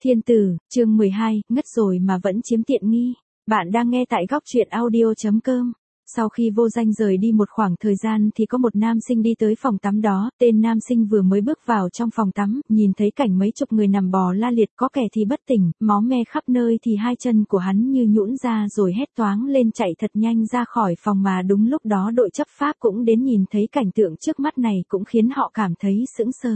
Thiên tử, chương 12, ngất rồi mà vẫn chiếm tiện nghi. Bạn đang nghe tại góc truyện audio.com. Sau khi Vô Danh rời đi một khoảng thời gian thì có một nam sinh đi tới phòng tắm đó, tên nam sinh vừa mới bước vào trong phòng tắm, nhìn thấy cảnh mấy chục người nằm bò la liệt, có kẻ thì bất tỉnh, máu me khắp nơi thì hai chân của hắn như nhũn ra rồi hét toáng lên chạy thật nhanh ra khỏi phòng, mà đúng lúc đó đội chấp pháp cũng đến nhìn thấy cảnh tượng trước mắt này cũng khiến họ cảm thấy sững sờ.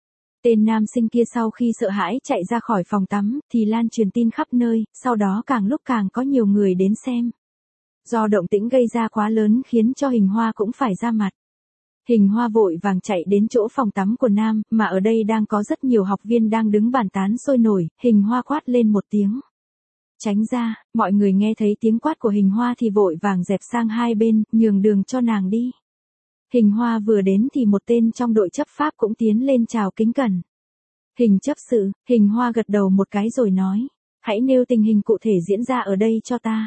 Tên nam sinh kia sau khi sợ hãi chạy ra khỏi phòng tắm, thì lan truyền tin khắp nơi, sau đó càng lúc càng có nhiều người đến xem. Do động tĩnh gây ra quá lớn khiến cho Hình Hoa cũng phải ra mặt. Hình Hoa vội vàng chạy đến chỗ phòng tắm của Nam, mà ở đây đang có rất nhiều học viên đang đứng bàn tán sôi nổi, Hình Hoa quát lên một tiếng. Tránh ra, mọi người nghe thấy tiếng quát của Hình Hoa thì vội vàng dẹp sang hai bên, nhường đường cho nàng đi. Hình Hoa vừa đến thì một tên trong đội chấp pháp cũng tiến lên chào kính cẩn. Hình chấp sự, Hình Hoa gật đầu một cái rồi nói, hãy nêu tình hình cụ thể diễn ra ở đây cho ta.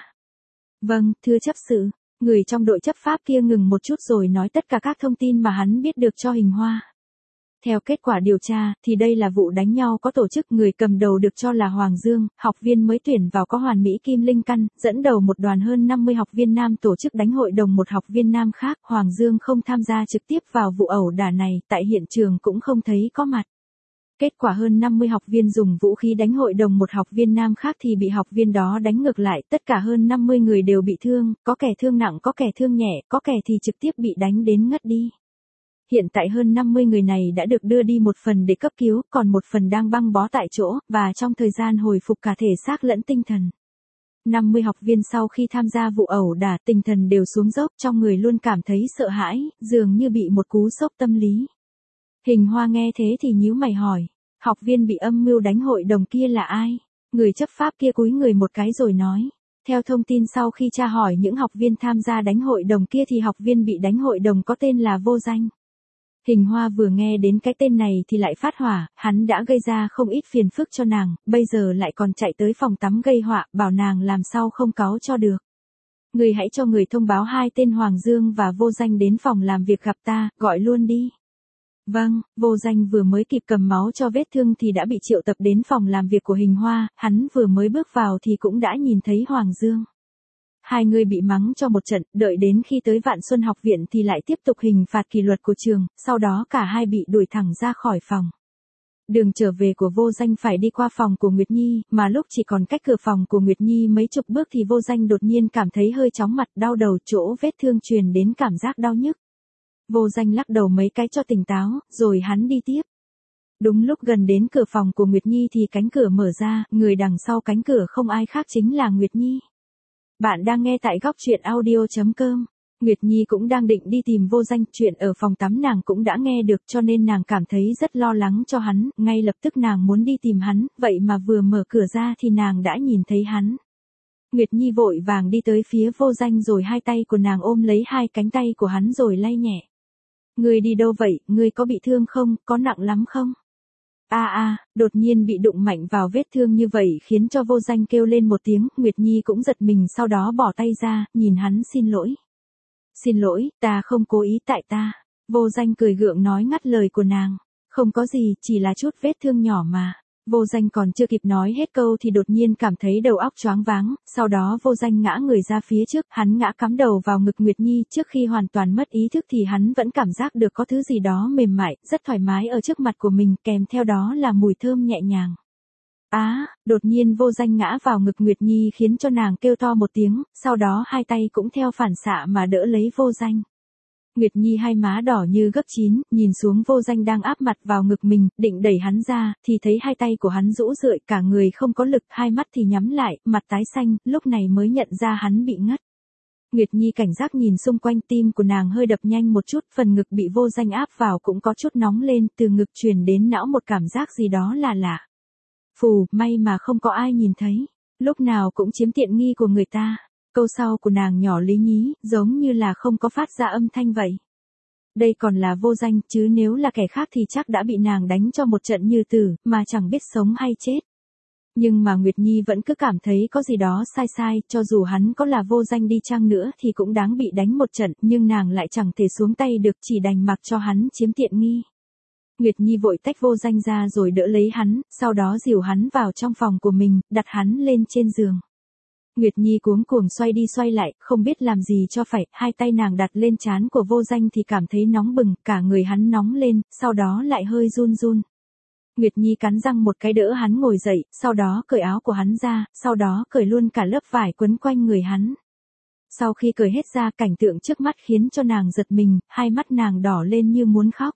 Vâng, thưa chấp sự. Người trong đội chấp pháp kia ngừng một chút rồi nói tất cả các thông tin mà hắn biết được cho Hình Hoa. Theo kết quả điều tra, thì đây là vụ đánh nhau có tổ chức, người cầm đầu được cho là Hoàng Dương, học viên mới tuyển vào có Hoàn Mỹ Kim Linh Căn, dẫn đầu một đoàn hơn 50 học viên nam tổ chức đánh hội đồng một học viên nam khác. Hoàng Dương không tham gia trực tiếp vào vụ ẩu đả này, tại hiện trường cũng không thấy có mặt. Kết quả hơn 50 học viên dùng vũ khí đánh hội đồng một học viên nam khác thì bị học viên đó đánh ngược lại, tất cả hơn 50 người đều bị thương, có kẻ thương nặng, có kẻ thương nhẹ, có kẻ thì trực tiếp bị đánh đến ngất đi. Hiện tại hơn 50 người này đã được đưa đi một phần để cấp cứu, còn một phần đang băng bó tại chỗ, và trong thời gian hồi phục cả thể xác lẫn tinh thần. 50 học viên sau khi tham gia vụ ẩu đả, tinh thần đều xuống dốc, trong người luôn cảm thấy sợ hãi, dường như bị một cú sốc tâm lý. Hình Hoa nghe thế thì nhíu mày hỏi, học viên bị âm mưu đánh hội đồng kia là ai? Người chấp pháp kia cúi người một cái rồi nói, theo thông tin sau khi tra hỏi những học viên tham gia đánh hội đồng kia thì học viên bị đánh hội đồng có tên là Vô Danh. Hình Hoa vừa nghe đến cái tên này thì lại phát hỏa, hắn đã gây ra không ít phiền phức cho nàng, bây giờ lại còn chạy tới phòng tắm gây họa, bảo nàng làm sao không cáu cho được. Người hãy cho người thông báo hai tên Hoàng Dương và Vô Danh đến phòng làm việc gặp ta, gọi luôn đi. Vâng, Vô Danh vừa mới kịp cầm máu cho vết thương thì đã bị triệu tập đến phòng làm việc của Hình Hoa, hắn vừa mới bước vào thì cũng đã nhìn thấy Hoàng Dương. Hai người bị mắng cho một trận, đợi đến khi tới Vạn Xuân học viện thì lại tiếp tục hình phạt kỷ luật của trường, sau đó cả hai bị đuổi thẳng ra khỏi phòng. Đường trở về của Vô Danh phải đi qua phòng của Nguyệt Nhi, mà lúc chỉ còn cách cửa phòng của Nguyệt Nhi mấy chục bước thì Vô Danh đột nhiên cảm thấy hơi chóng mặt, đau đầu, chỗ vết thương truyền đến cảm giác đau nhức. Vô Danh lắc đầu mấy cái cho tỉnh táo, rồi hắn đi tiếp. Đúng lúc gần đến cửa phòng của Nguyệt Nhi thì cánh cửa mở ra, người đằng sau cánh cửa không ai khác chính là Nguyệt Nhi. Bạn đang nghe tại góc truyện audio.com. Nguyệt Nhi cũng đang định đi tìm Vô Danh, chuyện ở phòng tắm nàng cũng đã nghe được cho nên nàng cảm thấy rất lo lắng cho hắn, ngay lập tức nàng muốn đi tìm hắn, vậy mà vừa mở cửa ra thì nàng đã nhìn thấy hắn. Nguyệt Nhi vội vàng đi tới phía Vô Danh rồi hai tay của nàng ôm lấy hai cánh tay của hắn rồi lay nhẹ. Ngươi đi đâu vậy, ngươi có bị thương không, có nặng lắm không? Đột nhiên bị đụng mạnh vào vết thương như vậy khiến cho Vô Danh kêu lên một tiếng, Nguyệt Nhi cũng giật mình sau đó bỏ tay ra, nhìn hắn xin lỗi. Xin lỗi, ta không cố ý, tại ta. Vô Danh cười gượng nói ngắt lời của nàng. Không có gì, chỉ là chút vết thương nhỏ mà. Vô Danh còn chưa kịp nói hết câu thì đột nhiên cảm thấy đầu óc choáng váng, sau đó Vô Danh ngã người ra phía trước, hắn ngã cắm đầu vào ngực Nguyệt Nhi, trước khi hoàn toàn mất ý thức thì hắn vẫn cảm giác được có thứ gì đó mềm mại, rất thoải mái ở trước mặt của mình, kèm theo đó là mùi thơm nhẹ nhàng. Đột nhiên Vô Danh ngã vào ngực Nguyệt Nhi khiến cho nàng kêu to một tiếng, sau đó hai tay cũng theo phản xạ mà đỡ lấy Vô Danh. Nguyệt Nhi hai má đỏ như gấp chín, nhìn xuống Vô Danh đang áp mặt vào ngực mình, định đẩy hắn ra, thì thấy hai tay của hắn rũ rượi, cả người không có lực, hai mắt thì nhắm lại, mặt tái xanh, lúc này mới nhận ra hắn bị ngất. Nguyệt Nhi cảnh giác nhìn xung quanh, tim của nàng hơi đập nhanh một chút, phần ngực bị Vô Danh áp vào cũng có chút nóng lên, từ ngực truyền đến não một cảm giác gì đó là lạ. Phù, may mà không có ai nhìn thấy, lúc nào cũng chiếm tiện nghi của người ta. Câu sau của nàng nhỏ lý nhí, giống như là không có phát ra âm thanh vậy. Đây còn là Vô Danh, chứ nếu là kẻ khác thì chắc đã bị nàng đánh cho một trận như tử, mà chẳng biết sống hay chết. Nhưng mà Nguyệt Nhi vẫn cứ cảm thấy có gì đó sai sai, cho dù hắn có là Vô Danh đi chăng nữa thì cũng đáng bị đánh một trận, nhưng nàng lại chẳng thể xuống tay được, chỉ đành mặc cho hắn chiếm tiện nghi. Nguyệt Nhi vội tách Vô Danh ra rồi đỡ lấy hắn, sau đó dìu hắn vào trong phòng của mình, đặt hắn lên trên giường. Nguyệt Nhi cuống cuồng xoay đi xoay lại, không biết làm gì cho phải, hai tay nàng đặt lên trán của Vô Danh thì cảm thấy nóng bừng, cả người hắn nóng lên, sau đó lại hơi run run. Nguyệt Nhi cắn răng một cái đỡ hắn ngồi dậy, sau đó cởi áo của hắn ra, sau đó cởi luôn cả lớp vải quấn quanh người hắn. Sau khi cởi hết ra, cảnh tượng trước mắt khiến cho nàng giật mình, hai mắt nàng đỏ lên như muốn khóc.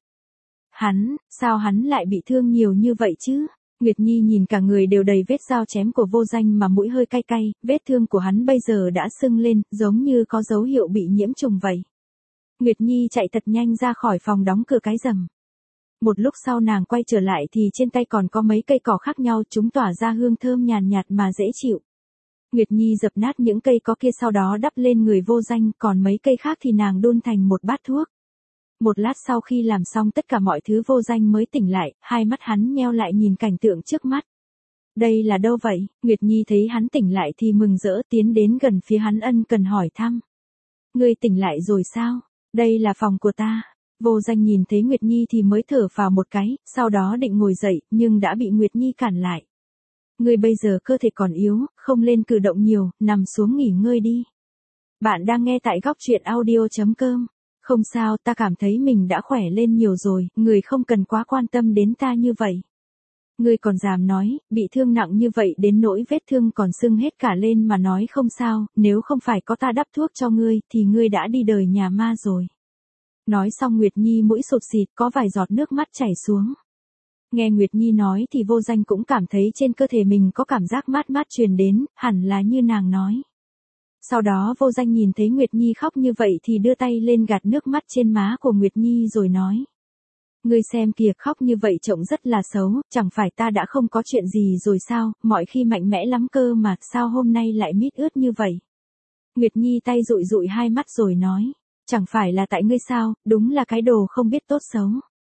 Sao hắn lại bị thương nhiều như vậy chứ? Nguyệt Nhi nhìn cả người đều đầy vết dao chém của Vô Danh mà mũi hơi cay cay, vết thương của hắn bây giờ đã sưng lên, giống như có dấu hiệu bị nhiễm trùng vậy. Nguyệt Nhi chạy thật nhanh ra khỏi phòng đóng cửa cái rầm. Một lúc sau nàng quay trở lại thì trên tay còn có mấy cây cỏ khác nhau, chúng tỏa ra hương thơm nhàn nhạt mà dễ chịu. Nguyệt Nhi dập nát những cây có kia sau đó đắp lên người Vô Danh, còn mấy cây khác thì nàng đun thành một bát thuốc. Một lát sau khi làm xong tất cả mọi thứ, Vô Danh mới tỉnh lại, hai mắt hắn nheo lại nhìn cảnh tượng trước mắt. Đây là đâu vậy? Nguyệt Nhi thấy hắn tỉnh lại thì mừng rỡ tiến đến gần phía hắn ân cần hỏi thăm. Ngươi tỉnh lại rồi sao? Đây là phòng của ta. Vô Danh nhìn thấy Nguyệt Nhi thì mới thở phào một cái, sau đó định ngồi dậy, nhưng đã bị Nguyệt Nhi cản lại. Ngươi bây giờ cơ thể còn yếu, không lên cử động nhiều, nằm xuống nghỉ ngơi đi. Bạn đang nghe tại Góc Truyện Audio.com. Không sao, ta cảm thấy mình đã khỏe lên nhiều rồi, người không cần quá quan tâm đến ta như vậy. Ngươi còn dám nói, bị thương nặng như vậy đến nỗi vết thương còn sưng hết cả lên mà nói không sao, nếu không phải có ta đắp thuốc cho ngươi thì ngươi đã đi đời nhà ma rồi. Nói xong Nguyệt Nhi mũi sụt xịt, có vài giọt nước mắt chảy xuống. Nghe Nguyệt Nhi nói thì Vô Danh cũng cảm thấy trên cơ thể mình có cảm giác mát mát truyền đến, hẳn là như nàng nói. Sau đó Vô Danh nhìn thấy Nguyệt Nhi khóc như vậy thì đưa tay lên gạt nước mắt trên má của Nguyệt Nhi rồi nói. Ngươi xem kìa, khóc như vậy trông rất là xấu, chẳng phải ta đã không có chuyện gì rồi sao, mọi khi mạnh mẽ lắm cơ mà, sao hôm nay lại mít ướt như vậy. Nguyệt Nhi tay dụi dụi hai mắt rồi nói. Chẳng phải là tại ngươi sao, đúng là cái đồ không biết tốt xấu.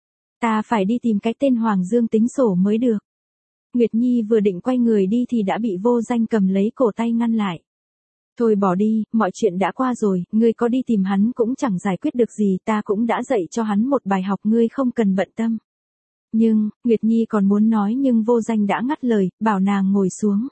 Ta phải đi tìm cái tên Hoàng Dương tính sổ mới được. Nguyệt Nhi vừa định quay người đi thì đã bị Vô Danh cầm lấy cổ tay ngăn lại. Thôi bỏ đi, mọi chuyện đã qua rồi, ngươi có đi tìm hắn cũng chẳng giải quyết được gì, ta cũng đã dạy cho hắn một bài học, ngươi không cần bận tâm. Nhưng, Nguyệt Nhi còn muốn nói nhưng Vô Danh đã ngắt lời, bảo nàng ngồi xuống.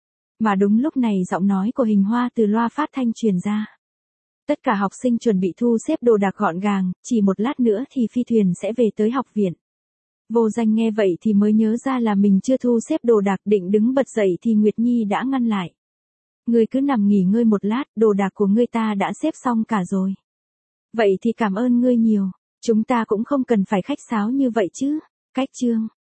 Mà đúng lúc này giọng nói của Hình Hoa từ loa phát thanh truyền ra. Tất cả học sinh chuẩn bị thu xếp đồ đạc gọn gàng, chỉ một lát nữa thì phi thuyền sẽ về tới học viện. Vô Danh nghe vậy thì mới nhớ ra là mình chưa thu xếp đồ đạc, định đứng bật dậy thì Nguyệt Nhi đã ngăn lại. Ngươi cứ nằm nghỉ ngơi một lát, đồ đạc của ngươi ta đã xếp xong cả rồi. Vậy thì cảm ơn ngươi nhiều, chúng ta cũng không cần phải khách sáo như vậy chứ. Cách chương